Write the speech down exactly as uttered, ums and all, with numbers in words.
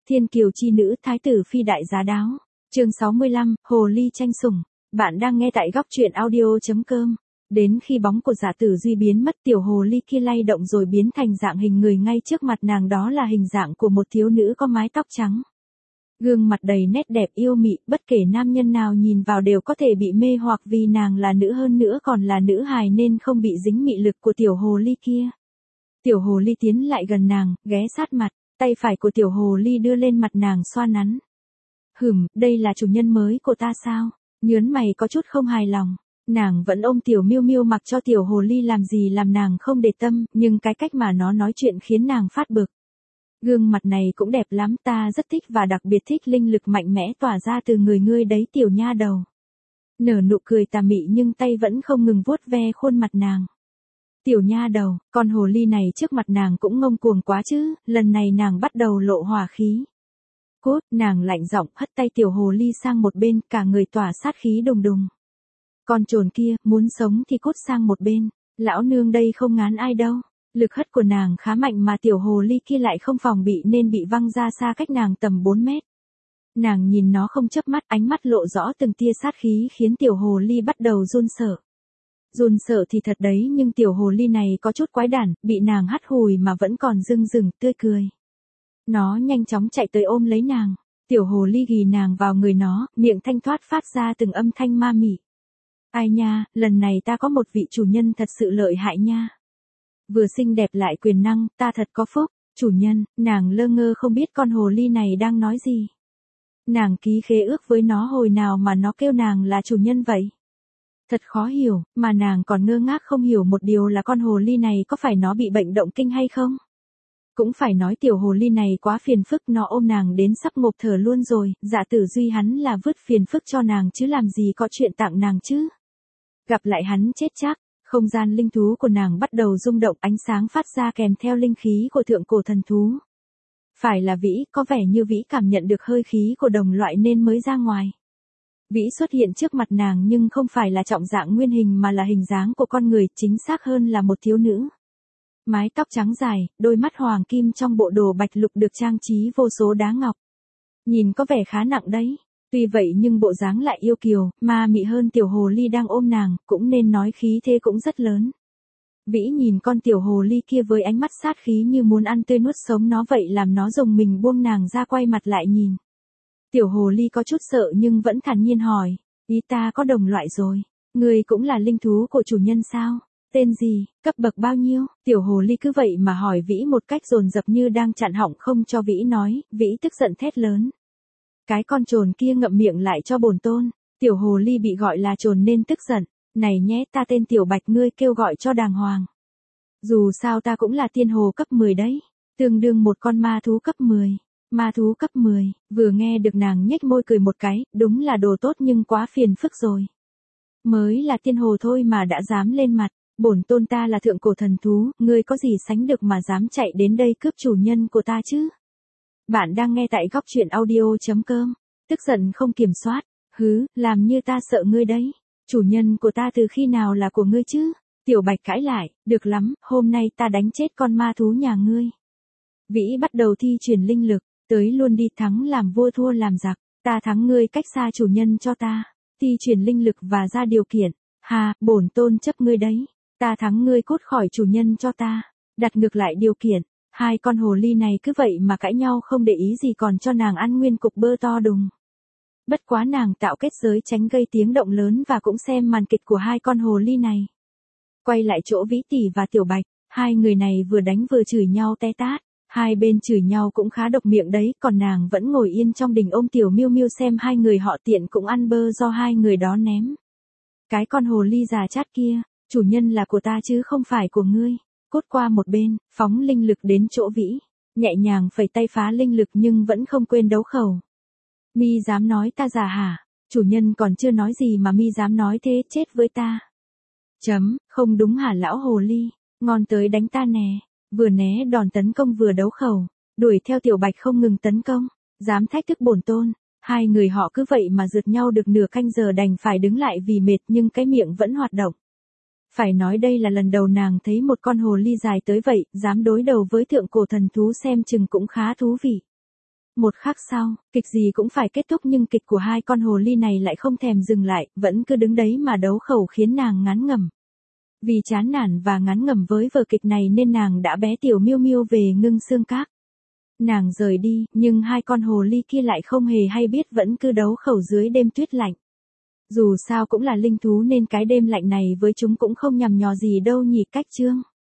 Thiên kiều chi nữ, thái tử phi đại giá đáo. Chương sáu mươi lăm, hồ ly tranh sủng. Bạn đang nghe tại góc truyện audio chấm com. Đến khi bóng của Giả Tử Duy biến mất, tiểu hồ ly kia lay động rồi biến thành dạng hình người ngay trước mặt nàng, đó là hình dạng của một thiếu nữ có mái tóc trắng. Gương mặt đầy nét đẹp yêu mị, bất kể nam nhân nào nhìn vào đều có thể bị mê hoặc vì nàng là nữ, hơn nữa còn là nữ hài nên không bị dính mị lực của tiểu hồ ly kia. Tiểu hồ ly tiến lại gần nàng, ghé sát mặt, tay phải của tiểu hồ ly đưa lên mặt nàng xoa nắn. Hửm, đây là chủ nhân mới của ta sao? Nhớn mày có chút không hài lòng. Nàng vẫn ôm tiểu miêu miêu mặc cho tiểu hồ ly làm gì làm nàng không để tâm, nhưng cái cách mà nó nói chuyện khiến nàng phát bực. Gương mặt này cũng đẹp lắm, ta rất thích và đặc biệt thích linh lực mạnh mẽ tỏa ra từ người ngươi đấy tiểu nha đầu. Nở nụ cười tà mị nhưng tay vẫn không ngừng vuốt ve khuôn mặt nàng. Tiểu nha đầu, con hồ ly này trước mặt nàng cũng ngông cuồng quá chứ, lần này nàng bắt đầu lộ hỏa khí. Cốt, nàng lạnh giọng hất tay tiểu hồ ly sang một bên, cả người tỏa sát khí đùng đùng. Con trồn kia, muốn sống thì cút sang một bên, lão nương đây không ngán ai đâu. Lực hất của nàng khá mạnh mà tiểu hồ ly kia lại không phòng bị nên bị văng ra xa cách nàng tầm bốn mét. Nàng nhìn nó không chớp mắt, ánh mắt lộ rõ từng tia sát khí khiến tiểu hồ ly bắt đầu run sợ. Run sợ thì thật đấy, nhưng tiểu hồ ly này có chút quái đản, bị nàng hắt hùi mà vẫn còn rưng rừng tươi cười. Nó nhanh chóng chạy tới ôm lấy nàng, tiểu hồ ly ghì nàng vào người nó, miệng thanh thoát phát ra từng âm thanh ma mị. Ai nha, lần này ta có một vị chủ nhân thật sự lợi hại nha. Vừa xinh đẹp lại quyền năng, ta thật có phúc. Chủ nhân, nàng lơ ngơ không biết con hồ ly này đang nói gì. Nàng ký khế ước với nó hồi nào mà nó kêu nàng là chủ nhân vậy? Thật khó hiểu, mà nàng còn ngơ ngác không hiểu một điều là con hồ ly này có phải nó bị bệnh động kinh hay không? Cũng phải nói tiểu hồ ly này quá phiền phức, nó ôm nàng đến sắp ngộp thở luôn rồi. Giả Tử Duy hắn là vứt phiền phức cho nàng chứ làm gì có chuyện tặng nàng chứ. Gặp lại hắn chết chắc. Không gian linh thú của nàng bắt đầu rung động, ánh sáng phát ra kèm theo linh khí của thượng cổ thần thú. Phải là Vĩ, có vẻ như Vĩ cảm nhận được hơi khí của đồng loại nên mới ra ngoài. Vĩ xuất hiện trước mặt nàng nhưng không phải là trọng dạng nguyên hình mà là hình dáng của con người, chính xác hơn là một thiếu nữ. Mái tóc trắng dài, đôi mắt hoàng kim trong bộ đồ bạch lục được trang trí vô số đá ngọc. Nhìn có vẻ khá nặng đấy. Tuy vậy nhưng bộ dáng lại yêu kiều, ma mị hơn tiểu hồ ly đang ôm nàng, cũng nên nói khí thế cũng rất lớn. Vĩ nhìn con tiểu hồ ly kia với ánh mắt sát khí như muốn ăn tươi nuốt sống nó vậy, làm nó rùng mình buông nàng ra quay mặt lại nhìn. Tiểu hồ ly có chút sợ nhưng vẫn thản nhiên hỏi, ý ta có đồng loại rồi, người cũng là linh thú của chủ nhân sao? Tên gì, cấp bậc bao nhiêu? Tiểu hồ ly cứ vậy mà hỏi Vĩ một cách dồn dập như đang chặn họng không cho Vĩ nói. Vĩ tức giận thét lớn. Cái con trồn kia ngậm miệng lại cho bổn tôn. Tiểu hồ ly bị gọi là trồn nên tức giận. Này nhé, ta tên Tiểu Bạch, ngươi kêu gọi cho đàng hoàng. Dù sao ta cũng là tiên hồ cấp mười đấy. Tương đương một con ma thú cấp mười. Ma thú cấp mười, vừa nghe được nàng nhếch môi cười một cái, đúng là đồ tốt nhưng quá phiền phức rồi. Mới là tiên hồ thôi mà đã dám lên mặt. Bổn tôn ta là thượng cổ thần thú, ngươi có gì sánh được mà dám chạy đến đây cướp chủ nhân của ta chứ? Bạn đang nghe tại góc truyện audio chấm com. Tức giận không kiểm soát. Hứ, làm như ta sợ ngươi đấy. Chủ nhân của ta từ khi nào là của ngươi chứ? Tiểu Bạch cãi lại, được lắm, hôm nay ta đánh chết con ma thú nhà ngươi. Vĩ bắt đầu thi triển linh lực, tới luôn đi, thắng làm vua thua làm giặc. Ta thắng ngươi cách xa chủ nhân cho ta. Thi triển linh lực và ra điều kiện. Hà, bổn tôn chấp ngươi đấy. Ta thắng ngươi cút khỏi chủ nhân cho ta. Đặt ngược lại điều kiện. Hai con hồ ly này cứ vậy mà cãi nhau không để ý gì, còn cho nàng ăn nguyên cục bơ to đùng. Bất quá nàng tạo kết giới tránh gây tiếng động lớn và cũng xem màn kịch của hai con hồ ly này. Quay lại chỗ Vĩ Tỷ và Tiểu Bạch, hai người này vừa đánh vừa chửi nhau te tát. Hai bên chửi nhau cũng khá độc miệng đấy, còn nàng vẫn ngồi yên trong đình ôm tiểu miêu miêu xem hai người họ tiện cũng ăn bơ do hai người đó ném. Cái con hồ ly già chát kia, chủ nhân là của ta chứ không phải của ngươi. Cút qua một bên, phóng linh lực đến chỗ Vĩ, nhẹ nhàng phẩy tay phá linh lực nhưng vẫn không quên đấu khẩu. Mi dám nói ta già hả? Chủ nhân còn chưa nói gì mà mi dám nói thế, chết với ta. Chấm, không đúng hả lão hồ ly, ngon tới đánh ta nè. Vừa né đòn tấn công vừa đấu khẩu, đuổi theo Tiểu Bạch không ngừng tấn công, dám thách thức bổn tôn. Hai người họ cứ vậy mà rượt nhau được nửa canh giờ đành phải đứng lại vì mệt nhưng cái miệng vẫn hoạt động. Phải nói đây là lần đầu nàng thấy một con hồ ly dài tới vậy, dám đối đầu với thượng cổ thần thú, xem chừng cũng khá thú vị. Một khắc sau, kịch gì cũng phải kết thúc nhưng kịch của hai con hồ ly này lại không thèm dừng lại, vẫn cứ đứng đấy mà đấu khẩu khiến nàng ngán ngẩm. Vì chán nản và ngán ngẩm với vở kịch này nên nàng đã bé tiểu Miêu Miêu về Ngưng Xương Các. Nàng rời đi, nhưng hai con hồ ly kia lại không hề hay biết vẫn cứ đấu khẩu dưới đêm tuyết lạnh. Dù sao cũng là linh thú nên cái đêm lạnh này với chúng cũng không nhằm nhò gì đâu nhỉ. Cách chương